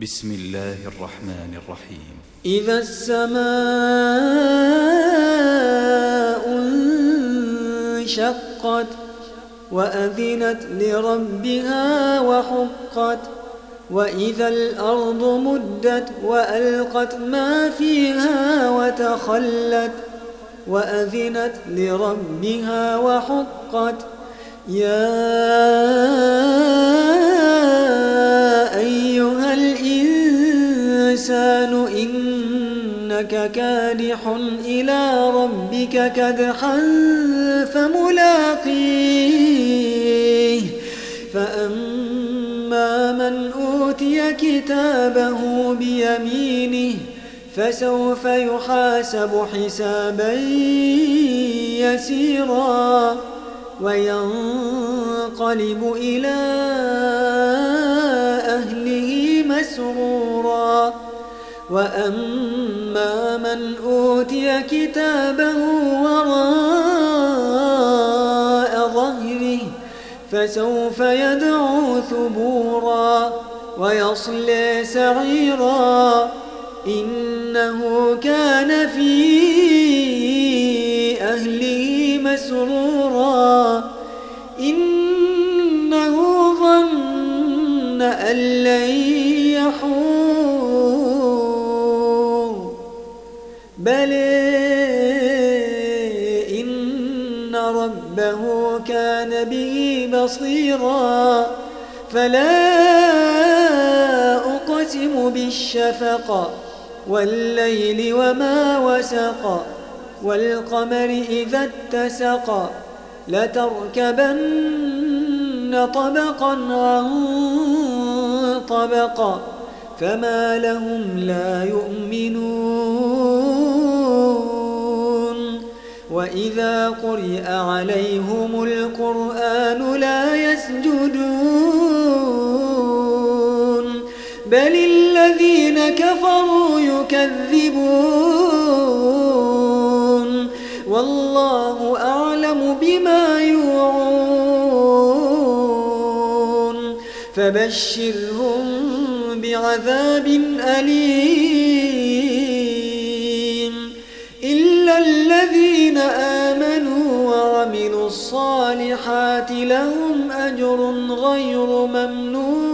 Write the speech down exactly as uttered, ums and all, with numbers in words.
بسم الله الرحمن الرحيم. إذا السماء انشقت وأذنت لربها وحقت وإذا الأرض مدت وألقت ما فيها وتخلت وأذنت لربها وحقت يا أيها الإنسان إنك كادح إلى ربك كدحا فملاقيه فأما من أوتي كتابه بيمينه فسوف يحاسب حسابا يسيرا وينقلب إلى أهله مسرورا وأما من أوتي كتابه وراء ظهره فسوف يدعو ثبورا ويصلي سعيرا إنه كان في أهله مسرورا إنه ظن أن لن يحور بلى إن ربه كان به بصيرا فلا أقسم بالشفق والليل وما وسق والقمر إذا اتسق لتركبن طبقا عن طبق فما لهم لا يؤمنون وإذا قرئ عليهم القرآن لا يسجدون بل الذين كفروا يكذبون والله أعلم بما يوعون فبشرهم بعذاب أليم إلا الذين آمنوا وعملوا الصالحات لهم أجر غير ممنون